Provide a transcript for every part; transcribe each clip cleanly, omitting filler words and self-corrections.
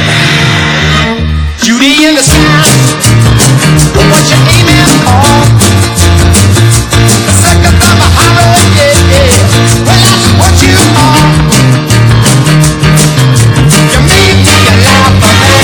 Judy in the sound, what you aiming for? The second from a hollow, yeah, yeah. Well, that's what you are. You made me laugh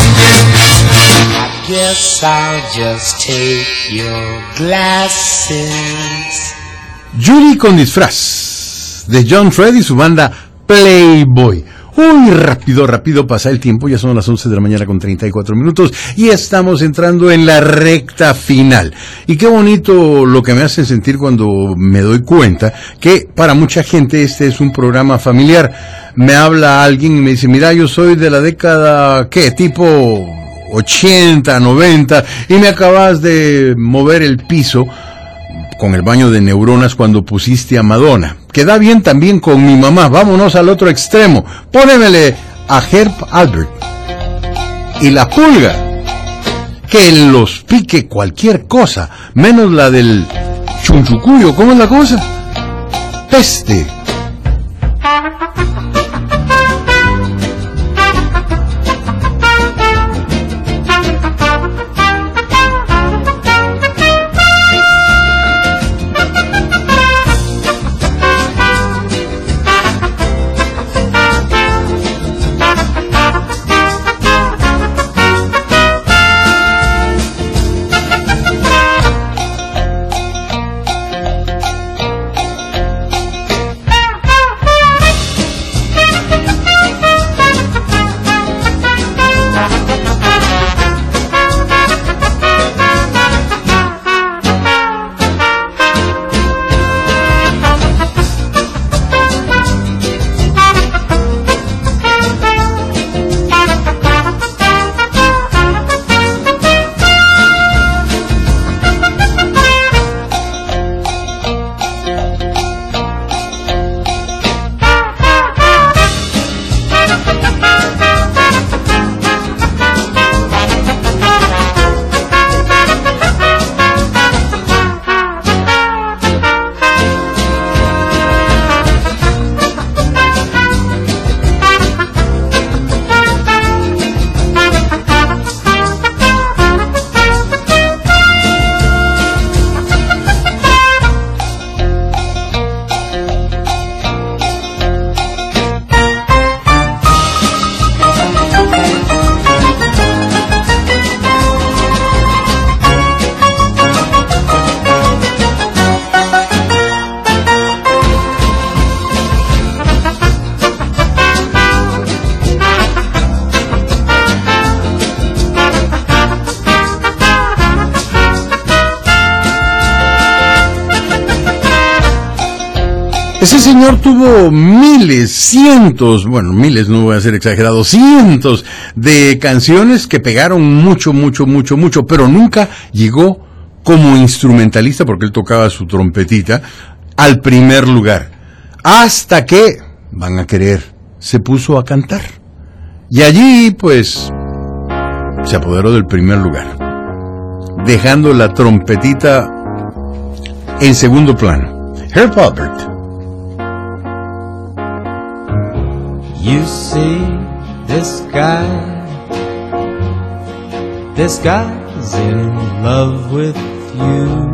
I guess I'll just take your glasses. Judy con disfraz, de John Fred y su banda Playboy. Uy, rápido pasa el tiempo, ya son las 11 de la mañana con 34 minutos y estamos entrando en la recta final. Y qué bonito lo que me hace sentir cuando me doy cuenta que para mucha gente este es un programa familiar. Me habla alguien y me dice, mira, yo soy de la década, ¿qué? Tipo 80, 90, y me acabas de mover el piso con el baño de neuronas cuando pusiste a Madonna. Queda bien también con mi mamá. Vámonos al otro extremo. Pónemele a Herb Alpert y la pulga. Que los pique cualquier cosa, menos la del chunchucuyo. ¿Cómo es la cosa? Peste. Ese señor tuvo miles, cientos, bueno, miles no voy a ser exagerado, cientos de canciones que pegaron mucho, pero nunca llegó como instrumentalista, porque él tocaba su trompetita, al primer lugar. Hasta que, van a creer, se puso a cantar. Y allí, pues, se apoderó del primer lugar, dejando la trompetita en segundo plano. Herb Alpert. You see, this guy's in love with you.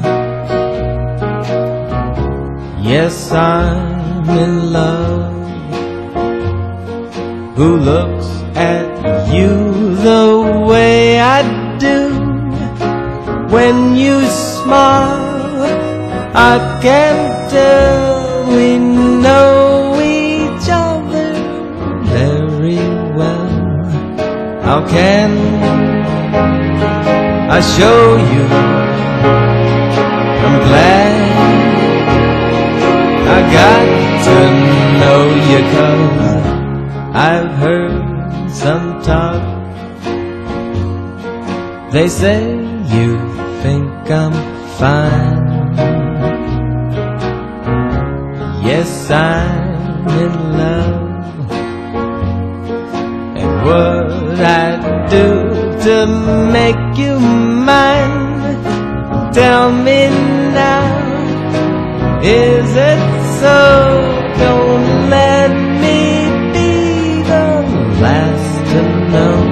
Yes, I'm in love. Who looks at you the way I do? When you smile, I can tell we know each other very well. How can I show you? I'm glad I got to know you, 'cause I've heard some talk. They say you think I'm fine. Yes, I'm in love. And what I do to make you mine? Tell me now, is it so? Don't let me be the last to know.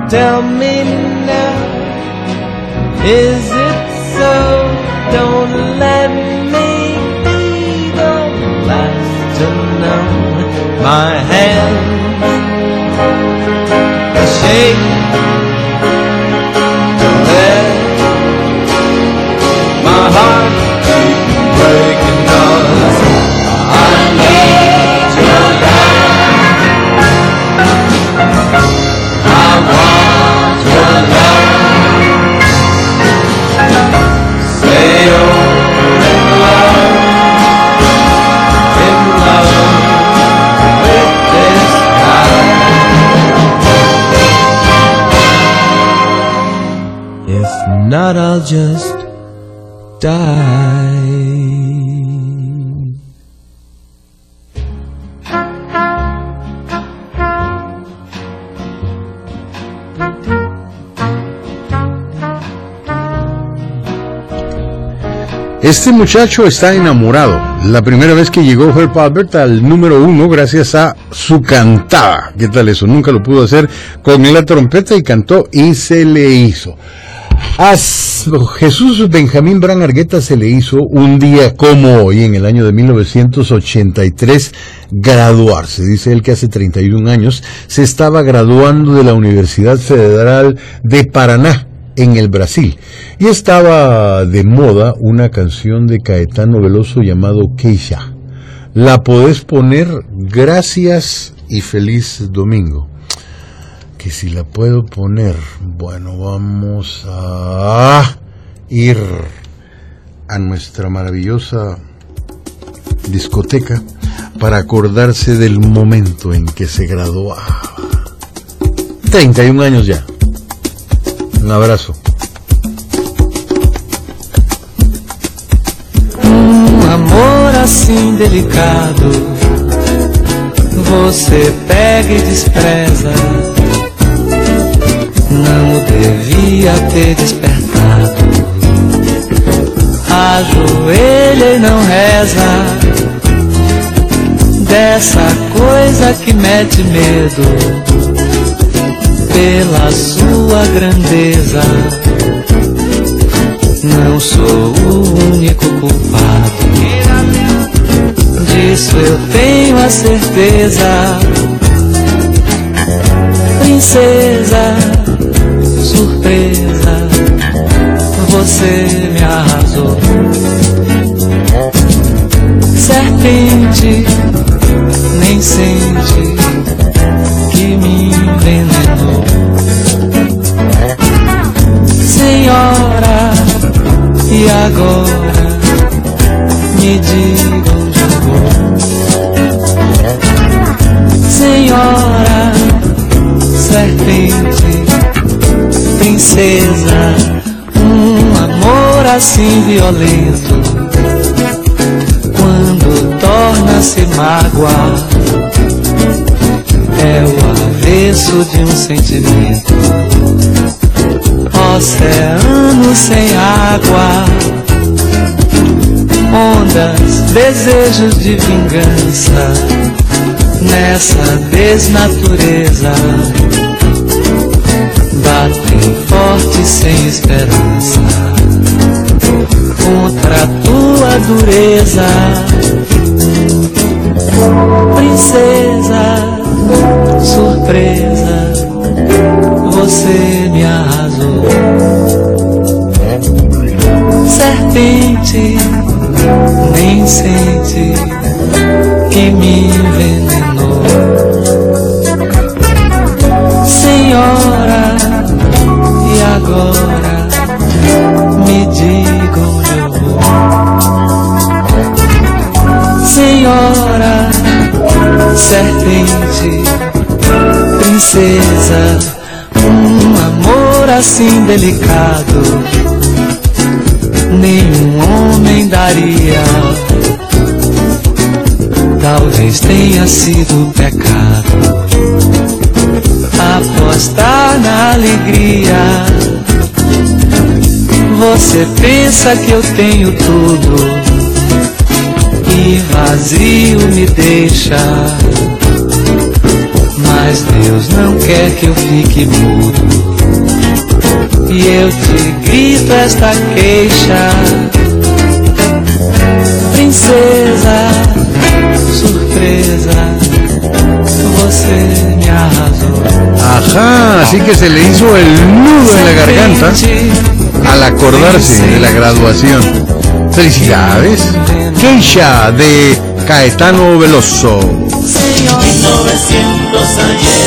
Tell me now, is it so? Don't let me be the last to know. My hand shake, don't let my heart keep breaking, 'cause I need your love. I want your love. Say you're in love with this guy. If not, I'll just die. Este muchacho está enamorado. La primera vez que llegó Herb Alpert al número 1 gracias a su cantada. ¿Qué tal eso? Nunca lo pudo hacer con la trompeta y cantó y se le hizo. A Jesús Benjamín Bran Argueta se le hizo un día como hoy, en el año de 1983, graduarse. Dice él que hace 31 años se estaba graduando de la Universidad Federal de Paraná, en el Brasil, y estaba de moda una canción de Caetano Veloso llamado Keisha. La podés poner, gracias y feliz domingo. Que si la puedo poner, bueno, vamos a ir a nuestra maravillosa discoteca para acordarse del momento en que se graduaba. 31 años ya. Um abraço. Amor assim delicado, você pega e despreza. Não devia ter despertado. Ajoelha e não reza. Dessa coisa que mete medo pela sua grandeza. Não sou o único culpado, disso eu tenho a certeza. Princesa, surpresa, você me arrasou. Serpente, nem sente que me envenenou. Senhora, e agora me diga onde eu vou. Senhora, serpente, princesa, amor assim violento, quando torna-se mágoa, é o avesso de um sentimento. Oceano sem água, ondas, desejos de vingança, nessa desnatureza, batem forte sem esperança, contra tua dureza. Princesa, surpresa, você me arrasou. Serpente, nem sente que me envenenou. Senhora, e agora me diga onde eu vou. Senhora, serpente, princesa, amor assim delicado, nenhum homem daria. Talvez tenha sido pecado apostar na alegria. Você pensa que eu tenho tudo e vazio me deixa, mas Deus não quer que eu fique mudo, e eu te grito esta queixa. Princesa, surpresa, você me arrasou. Ajá, así que se le hizo el nudo en la garganta al acordarse de la graduación. ¡Felicidades! Keisha de Caetano Veloso. 1900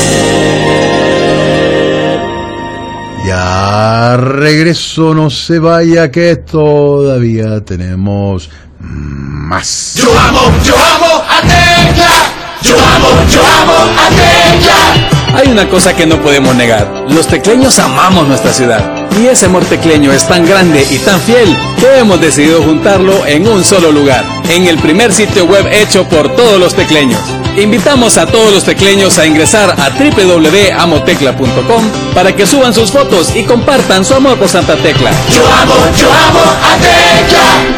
ayer. Ya regreso, no se vaya que todavía tenemos más. Yo amo a Tecla. Yo amo a Tecla. Hay una cosa que no podemos negar: los tecleños amamos nuestra ciudad. Y ese amor tecleño es tan grande y tan fiel que hemos decidido juntarlo en un solo lugar, en el primer sitio web hecho por todos los tecleños. Invitamos a todos los tecleños a ingresar a www.amotecla.com para que suban sus fotos y compartan su amor por Santa Tecla. Yo amo a Tecla.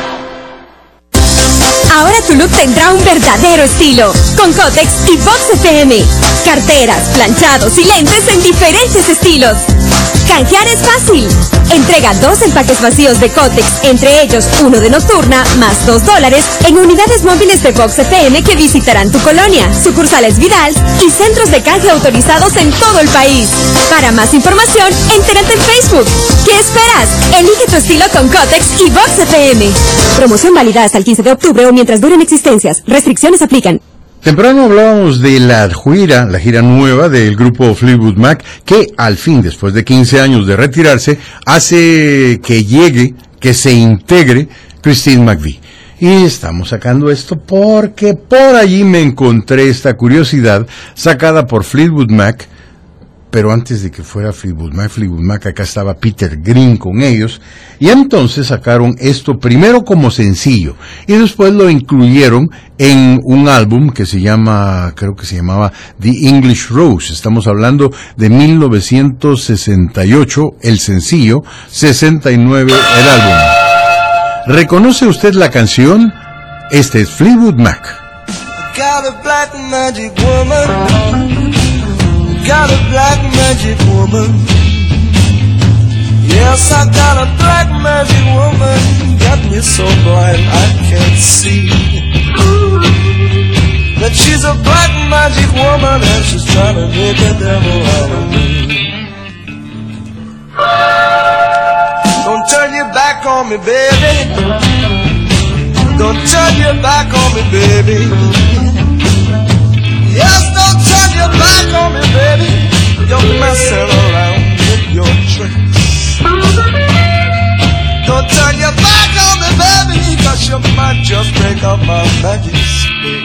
Ahora tu look tendrá un verdadero estilo, con Kotex y Vox FM. Carteras, planchados y lentes en diferentes estilos. Canjear es fácil. Entrega 2 empaques vacíos de Kotex, entre ellos uno de nocturna, más $2, en unidades móviles de Vox FM que visitarán tu colonia, sucursales Vidal y centros de canje autorizados en todo el país. Para más información, entérate en Facebook. ¿Qué esperas? Elige tu estilo con Kotex y Vox FM. Promoción válida hasta el 15 de octubre o mientras duren existencias. Restricciones aplican. Temprano hablábamos de la gira nueva del grupo Fleetwood Mac, que al fin, después de 15 años de retirarse, hace que se integre Christine McVie. Y estamos sacando esto porque por allí me encontré esta curiosidad sacada por Fleetwood Mac. Pero antes de que fuera Fleetwood Mac, acá estaba Peter Green con ellos, y entonces sacaron esto primero como sencillo, y después lo incluyeron en un álbum que creo que se llamaba The English Rose. Estamos hablando de 1968, el sencillo, 69, el álbum. ¿Reconoce usted la canción? Este es Fleetwood Mac. Got a black magic woman. Got a black magic woman. Yes, I got a black magic woman. Got me so blind I can't see that she's a black magic woman and she's trying to make a devil out of me. Don't turn your back on me, baby. Don't turn your back on me, baby. Yes, don't turn your back on me, baby. You're messing around with your tricks. Don't turn your back on me, baby, 'cause you might just break up my magic spell.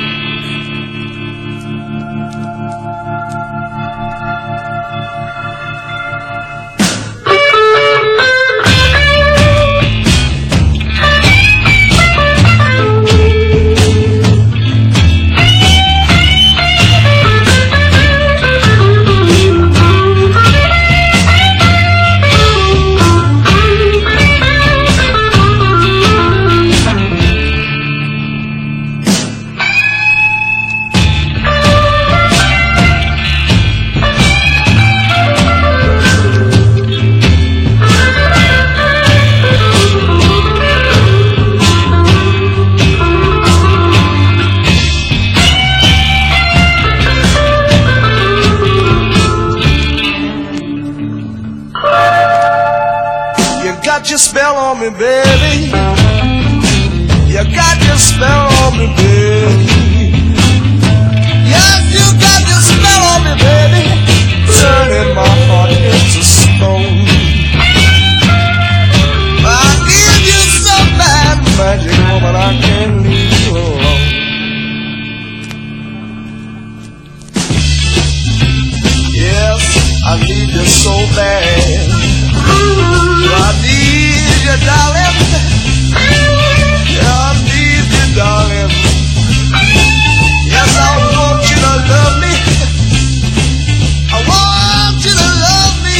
Your spell on me, baby. You got your spell on me, baby. Yes, you got your spell on me, baby. Turning my heart into stone. I need you so bad, magic woman, I can't leave you alone. Yes, I need you so bad. I need you, darling. I need you, darling. Yes, I want you to love me. I want you to love me.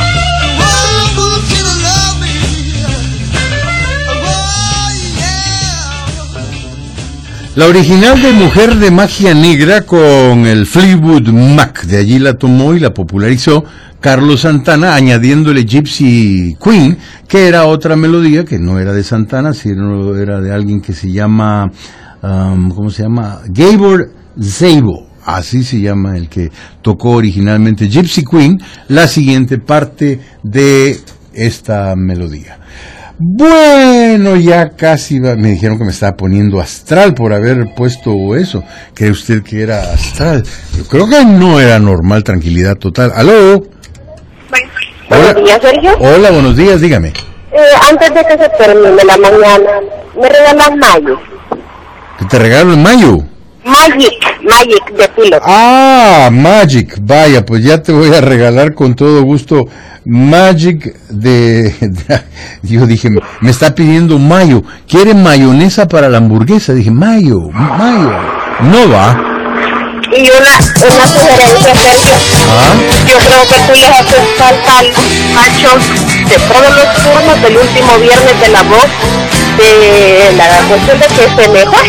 I want you to love me. Oh, yeah. La original de Mujer de Magia Negra con el Fleetwood Mac, de allí la tomó y la popularizó Carlos Santana, añadiéndole Gypsy Queen, que era otra melodía que no era de Santana, sino era de alguien que se llama, ¿cómo se llama? Gabor Szabo, así se llama el que tocó originalmente Gypsy Queen, la siguiente parte de esta melodía. Bueno, ya casi me dijeron que me estaba poniendo astral por haber puesto eso. ¿Cree usted que era astral? Yo creo que no era normal, tranquilidad total. ¿Aló? Buenos días, Sergio. Hola, buenos días, dígame. Antes de que se termine la mañana, ¿me regalan Mayo? ¿Que te regalo en mayo? Magic de Pilot. Ah, Magic, vaya, pues ya te voy a regalar con todo gusto Magic yo dije, me está pidiendo mayo, ¿quiere mayonesa para la hamburguesa? Dije, mayo, no va. Y una sugerencia, Sergio. Yo creo que tú les haces falta al macho de todos los turnos del último viernes de la voz, de la cuestión de que se mejor.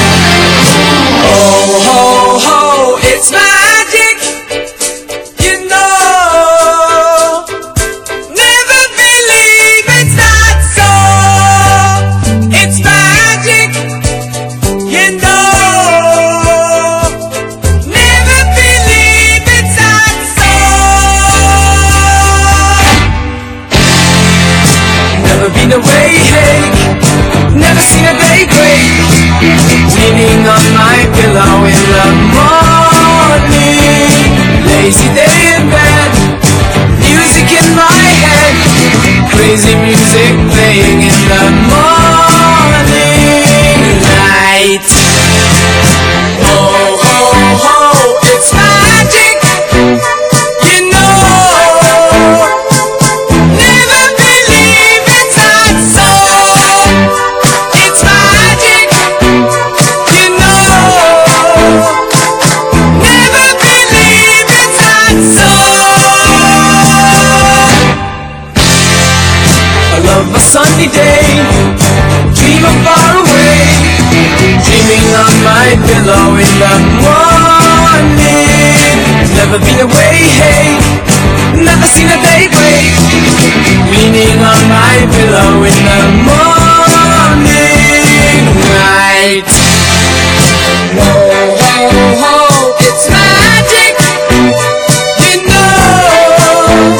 Ho, ho, ho, it's magic, you know. Never believe it's not so. It's magic, you know. Never believe it's not so. Never been away, hey. Never seen a day break. Leaning on my pillow in the morning, lazy day in bed, music in my head, crazy music playing in the morning light. Oh, oh, oh, it's magic, you know. Never believe it's not so. It's magic. Sunny day, dream of far away, dreaming on my pillow in the morning. Never been away, hey, never seen a day break, leaning on my pillow in the morning light. Whoa, whoa, whoa, it's magic, you know.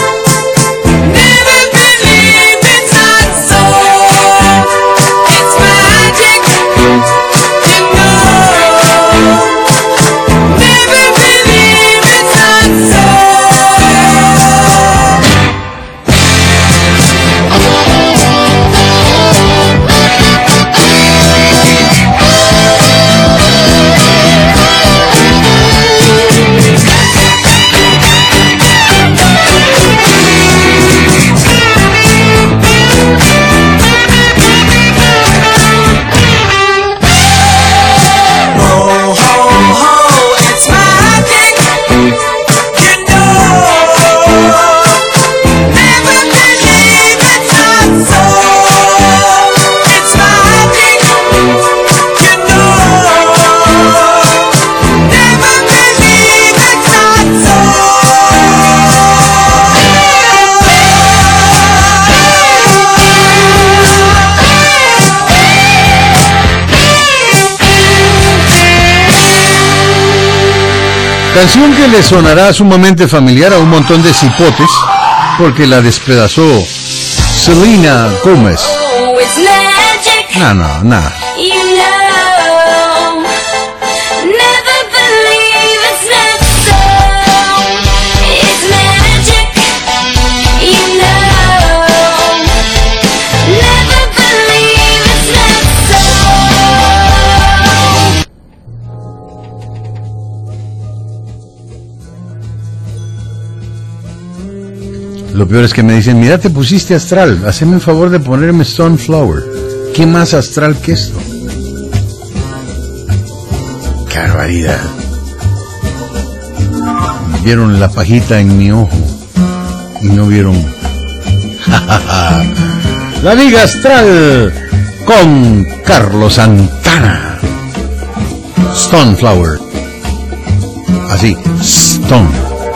Canción que le sonará sumamente familiar a un montón de cipotes, porque la despedazó Selena Gomez. No. Lo peor es que me dicen, mira, te pusiste astral, haceme el favor de ponerme Stoneflower. ¿Qué más astral que esto? ¡Qué barbaridad! Vieron la pajita en mi ojo y no vieron... La Liga Astral con Carlos Santana. Stone Flower. Así, Stone.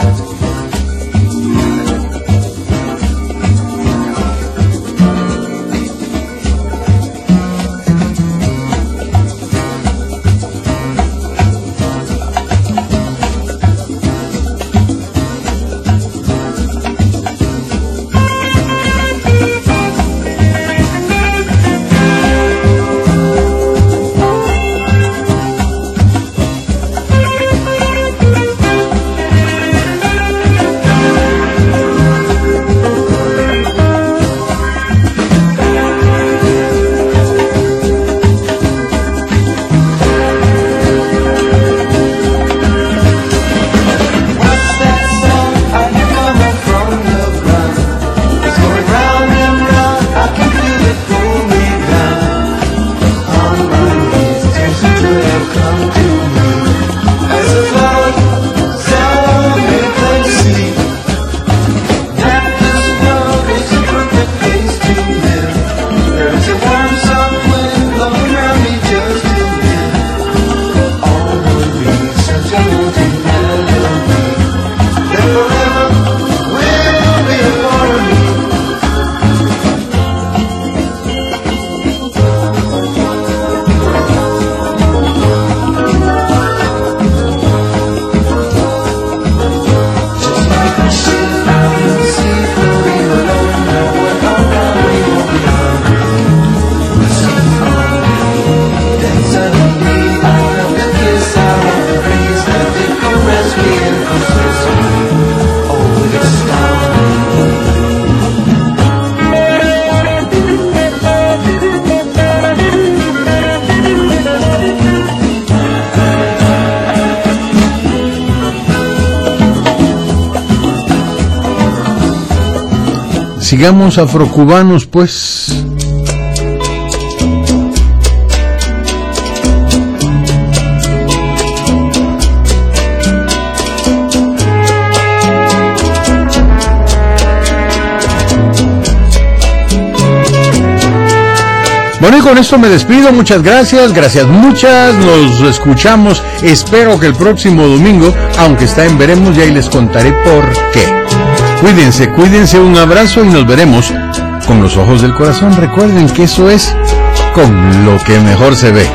Sigamos afrocubanos, pues. Bueno, y con esto me despido. Muchas gracias, muchas. Nos escuchamos. Espero que el próximo domingo, aunque está en veremos, ya ahí les contaré por qué. Cuídense, un abrazo y nos veremos con los ojos del corazón. Recuerden que eso es con lo que mejor se ve.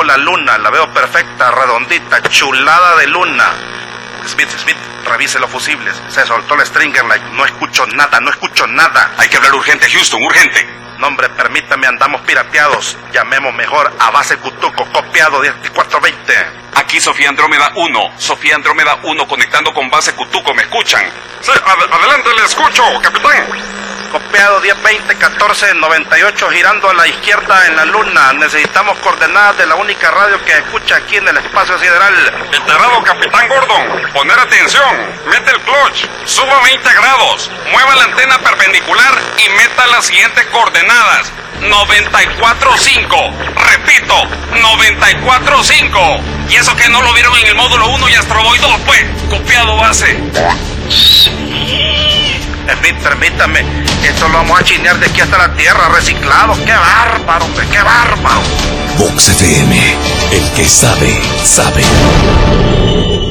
la luna, la veo perfecta, redondita, chulada de luna. Smith, revise los fusibles. Se soltó el Stringer Light. No escucho nada. Hay que hablar urgente, Houston, urgente. No, hombre, permítame, andamos pirateados. Llamemos mejor a base Cutuco, copiado 10420. Aquí Sofía Andrómeda 1, conectando con base Cutuco, ¿me escuchan? Sí, adelante, le escucho, capitán. Copiado 1020-1498, girando a la izquierda en la luna. Necesitamos coordenadas de la única radio que escucha aquí en el espacio sideral. Enterado, capitán Gordon. Poner atención. Mete el clutch. Suba 20 grados. Mueva la antena perpendicular y meta las siguientes coordenadas. 94.5. Repito, 94.5. Y eso que no lo vieron en el módulo 1 y Astro Boy 2, pues. Copiado base. Smith, permítame. Esto lo vamos a chinear de aquí hasta la tierra, reciclado. ¡Qué bárbaro, hombre! ¡Qué bárbaro! Vox FM, el que sabe, sabe.